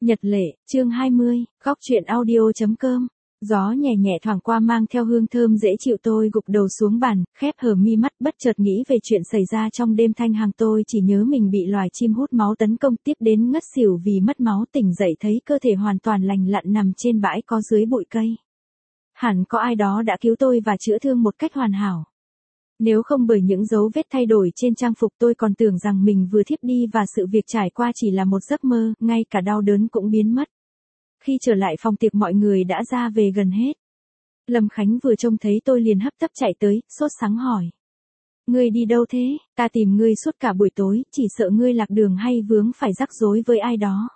Nhật lệ, chương 20, góc truyện audio.com. Gió nhẹ nhẹ thoảng qua mang theo hương thơm dễ chịu, tôi gục đầu xuống bàn, khép hờ mi mắt, bất chợt nghĩ về chuyện xảy ra trong đêm thanh hàng. Tôi chỉ nhớ mình bị loài chim hút máu tấn công, tiếp đến ngất xỉu vì mất máu, tỉnh dậy thấy cơ thể hoàn toàn lành lặn nằm trên bãi có dưới bụi cây. Hẳn có ai đó đã cứu tôi và chữa thương một cách hoàn hảo. Nếu không bởi những dấu vết thay đổi trên trang phục, tôi còn tưởng rằng mình vừa thiếp đi và sự việc trải qua chỉ là một giấc mơ, ngay cả đau đớn cũng biến mất. Khi trở lại phòng tiệc, mọi người đã ra về gần hết. Lâm Khánh vừa trông thấy tôi liền hấp tấp chạy tới, sốt sắng hỏi: "Ngươi đi đâu thế? Ta tìm ngươi suốt cả buổi tối, chỉ sợ ngươi lạc đường hay vướng phải rắc rối với ai đó."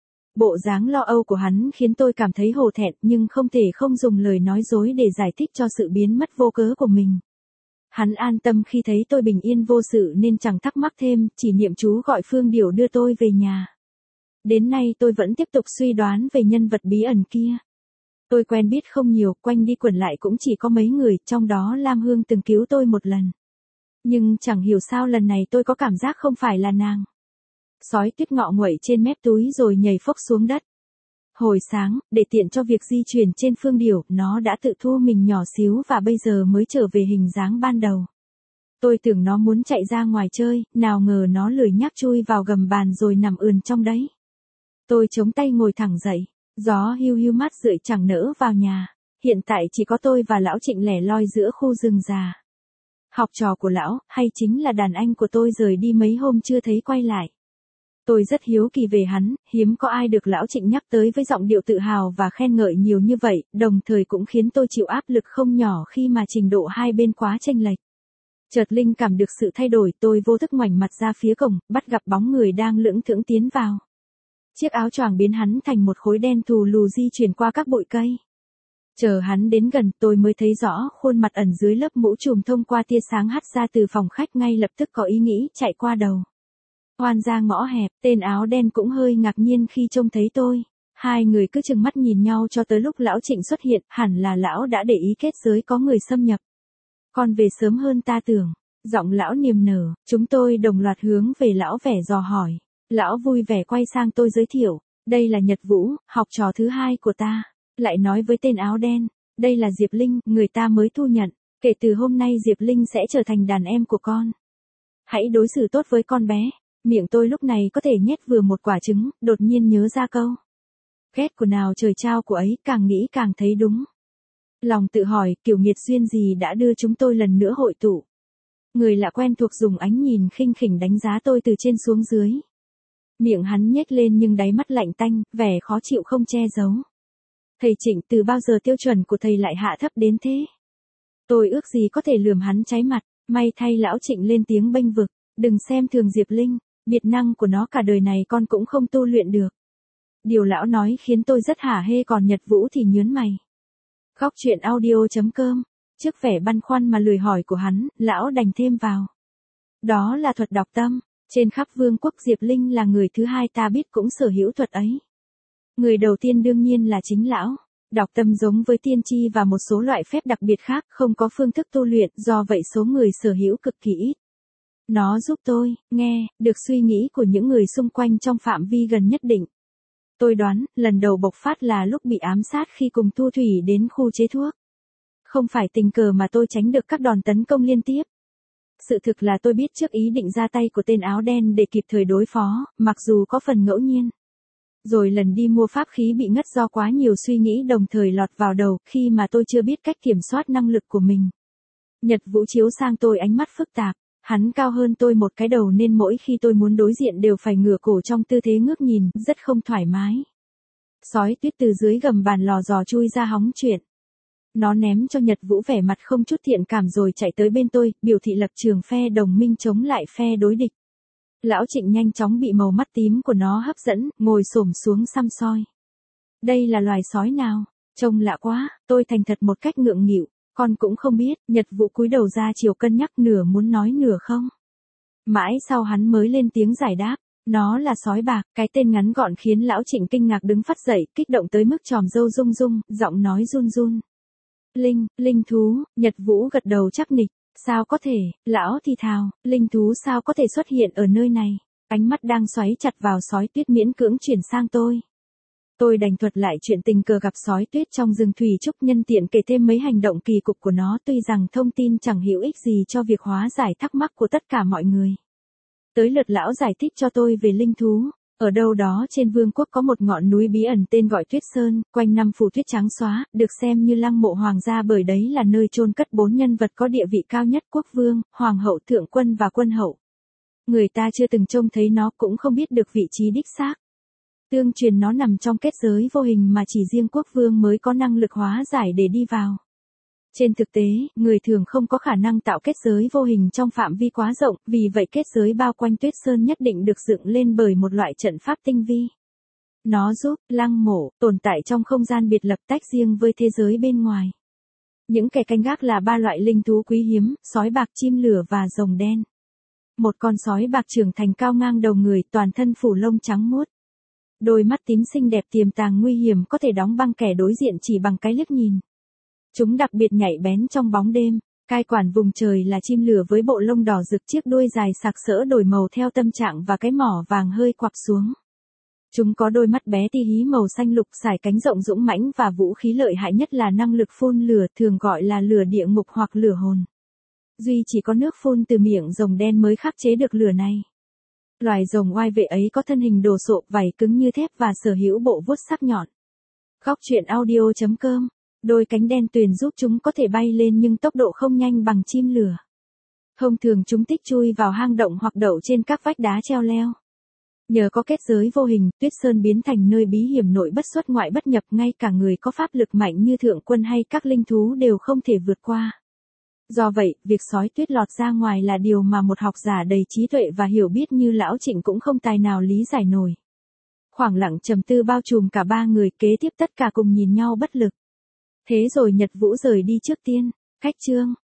Bộ dáng lo âu của hắn khiến tôi cảm thấy hổ thẹn, nhưng không thể không dùng lời nói dối để giải thích cho sự biến mất vô cớ của mình. Hắn an tâm khi thấy tôi bình yên vô sự nên chẳng thắc mắc thêm, chỉ niệm chú gọi Phương Điểu đưa tôi về nhà. Đến nay tôi vẫn tiếp tục suy đoán về nhân vật bí ẩn kia. Tôi quen biết không nhiều, quanh đi quẩn lại cũng chỉ có mấy người, trong đó Lam Hương từng cứu tôi một lần. Nhưng chẳng hiểu sao lần này tôi có cảm giác không phải là nàng. Sói tuyết ngọ nguậy trên mép túi rồi nhảy phốc xuống đất. Hồi sáng, để tiện cho việc di chuyển trên Phương Điểu, nó đã tự thu mình nhỏ xíu và bây giờ mới trở về hình dáng ban đầu. Tôi tưởng nó muốn chạy ra ngoài chơi, nào ngờ nó lười nhác chui vào gầm bàn rồi nằm ườn trong đấy. Tôi chống tay ngồi thẳng dậy, gió hiu hiu mát rượi chẳng nỡ vào nhà. Hiện tại chỉ có tôi và lão Trịnh lẻ loi giữa khu rừng già. Học trò của lão, hay chính là đàn anh của tôi, rời đi mấy hôm chưa thấy quay lại. Tôi rất hiếu kỳ về hắn, hiếm có ai được lão Trịnh nhắc tới với giọng điệu tự hào và khen ngợi nhiều như vậy, đồng thời cũng khiến tôi chịu áp lực không nhỏ khi mà trình độ hai bên quá chênh lệch. Chợt linh cảm được sự thay đổi, tôi vô thức ngoảnh mặt ra phía cổng, bắt gặp bóng người đang lững thững tiến vào. Chiếc áo choàng biến hắn thành một khối đen thù lù di chuyển qua các bụi cây. Chờ hắn đến gần, tôi mới thấy rõ khuôn mặt ẩn dưới lớp mũ trùm thông qua tia sáng hắt ra từ phòng khách, ngay lập tức có ý nghĩ chạy qua đầu. Oan ra ngõ hẹp, tên áo đen cũng hơi ngạc nhiên khi trông thấy tôi. Hai người cứ chừng mắt nhìn nhau cho tới lúc lão Trịnh xuất hiện, hẳn là lão đã để ý kết giới có người xâm nhập. Còn về sớm hơn ta tưởng. Giọng lão niềm nở, chúng tôi đồng loạt hướng về lão vẻ dò hỏi. Lão vui vẻ quay sang tôi giới thiệu, đây là Nhật Vũ, học trò thứ hai của ta. Lại nói với tên áo đen, đây là Diệp Linh, người ta mới thu nhận. Kể từ hôm nay Diệp Linh sẽ trở thành đàn em của con. Hãy đối xử tốt với con bé. Miệng tôi lúc này có thể nhét vừa một quả trứng, đột nhiên nhớ ra câu ghét của nào trời trao của ấy, càng nghĩ càng thấy đúng. Lòng tự hỏi, kiểu nghiệt duyên gì đã đưa chúng tôi lần nữa hội tụ. Người lạ quen thuộc dùng ánh nhìn khinh khỉnh đánh giá tôi từ trên xuống dưới. Miệng hắn nhếch lên nhưng đáy mắt lạnh tanh, vẻ khó chịu không che giấu. Thầy Trịnh, từ bao giờ tiêu chuẩn của thầy lại hạ thấp đến thế? Tôi ước gì có thể lườm hắn cháy mặt, may thay lão Trịnh lên tiếng bênh vực, đừng xem thường Diệp Linh, biệt năng của nó cả đời này con cũng không tu luyện được. Điều lão nói khiến tôi rất hả hê, còn Nhật Vũ thì nhớn mày. Góc truyện audio.com. Trước vẻ băn khoăn mà lười hỏi của hắn, lão đành thêm vào. Đó là thuật đọc tâm. Trên khắp vương quốc Diệp Linh là người thứ hai ta biết cũng sở hữu thuật ấy. Người đầu tiên đương nhiên là chính lão. Đọc tâm giống với tiên tri và một số loại phép đặc biệt khác, không có phương thức tu luyện, do vậy số người sở hữu cực kỳ ít. Nó giúp tôi nghe được suy nghĩ của những người xung quanh trong phạm vi gần nhất định. Tôi đoán, lần đầu bộc phát là lúc bị ám sát khi cùng Thu Thủy đến khu chế thuốc. Không phải tình cờ mà tôi tránh được các đòn tấn công liên tiếp. Sự thực là tôi biết trước ý định ra tay của tên áo đen để kịp thời đối phó, mặc dù có phần ngẫu nhiên. Rồi lần đi mua pháp khí bị ngất do quá nhiều suy nghĩ đồng thời lọt vào đầu, khi mà tôi chưa biết cách kiểm soát năng lực của mình. Nhật Vũ chiếu sang tôi ánh mắt phức tạp. Hắn cao hơn tôi một cái đầu nên mỗi khi tôi muốn đối diện đều phải ngửa cổ trong tư thế ngước nhìn, rất không thoải mái. Sói tuyết từ dưới gầm bàn lò dò chui ra hóng chuyện. Nó ném cho Nhật Vũ vẻ mặt không chút thiện cảm rồi chạy tới bên tôi, biểu thị lập trường phe đồng minh chống lại phe đối địch. Lão Trịnh nhanh chóng bị màu mắt tím của nó hấp dẫn, ngồi xổm xuống săm soi. Đây là loài sói nào? Trông lạ quá, tôi thành thật một cách ngượng nghịu. Con cũng không biết. Nhật Vũ cúi đầu ra chiều cân nhắc, nửa muốn nói nửa không. Mãi sau hắn mới lên tiếng giải đáp. Nó là sói bạc. Cái tên ngắn gọn khiến lão Trịnh kinh ngạc đứng phắt dậy, kích động tới mức tròm râu rung rung, giọng nói run run. Linh thú. Nhật Vũ gật đầu chắc nịch. Sao có thể? Lão thì thào, linh thú sao có thể xuất hiện ở nơi này? Ánh mắt đang xoáy chặt vào sói tuyết miễn cưỡng chuyển sang tôi. Tôi đành thuật lại chuyện tình cờ gặp sói tuyết trong rừng Thủy Trúc, nhân tiện kể thêm mấy hành động kỳ cục của nó, tuy rằng thông tin chẳng hữu ích gì cho việc hóa giải thắc mắc của tất cả mọi người. Tới lượt lão giải thích cho tôi về linh thú. Ở đâu đó trên vương quốc có một ngọn núi bí ẩn tên gọi Tuyết Sơn, quanh năm phủ tuyết trắng xóa, được xem như lăng mộ hoàng gia bởi đấy là nơi chôn cất 4 nhân vật có địa vị cao nhất: quốc vương, hoàng hậu, thượng quân và quân hậu. Người ta chưa từng trông thấy nó, cũng không biết được vị trí đích xác. Tương truyền nó nằm trong kết giới vô hình mà chỉ riêng quốc vương mới có năng lực hóa giải để đi vào. Trên thực tế, người thường không có khả năng tạo kết giới vô hình trong phạm vi quá rộng, vì vậy kết giới bao quanh Tuyết Sơn nhất định được dựng lên bởi một loại trận pháp tinh vi. Nó giúp lăng mộ tồn tại trong không gian biệt lập, tách riêng với thế giới bên ngoài. Những kẻ canh gác là 3 loại linh thú quý hiếm: sói bạc, chim lửa và rồng đen. Một con sói bạc trưởng thành cao ngang đầu người, toàn thân phủ lông trắng muốt. Đôi mắt tím xinh đẹp tiềm tàng nguy hiểm, có thể đóng băng kẻ đối diện chỉ bằng cái liếc nhìn. Chúng đặc biệt nhạy bén trong bóng đêm. Cai quản vùng trời là chim lửa với bộ lông đỏ rực, chiếc đuôi dài sặc sỡ đổi màu theo tâm trạng và cái mỏ vàng hơi quặp xuống. Chúng có đôi mắt bé tí hí màu xanh lục, sải cánh rộng dũng mãnh và vũ khí lợi hại nhất là năng lực phun lửa, thường gọi là lửa địa ngục hoặc lửa hồn. Duy chỉ có nước phun từ miệng rồng đen mới khắc chế được lửa này. Loài rồng oai vệ ấy có thân hình đồ sộ, vảy cứng như thép và sở hữu bộ vuốt sắc nhọn. Góc truyện audio.com. Đôi cánh đen tuyền giúp chúng có thể bay lên nhưng tốc độ không nhanh bằng chim lửa. Thông thường chúng thích chui vào hang động hoặc đậu trên các vách đá treo leo. Nhờ có kết giới vô hình, Tuyết Sơn biến thành nơi bí hiểm, nội bất xuất ngoại bất nhập, ngay cả người có pháp lực mạnh như thượng quân hay các linh thú đều không thể vượt qua. Do vậy, việc sói tuyết lọt ra ngoài là điều mà một học giả đầy trí tuệ và hiểu biết như lão Trịnh cũng không tài nào lý giải nổi. Khoảng lặng trầm tư bao trùm cả 3 người, kế tiếp tất cả cùng nhìn nhau bất lực. Thế rồi Nhật Vũ rời đi trước tiên. Khách chương.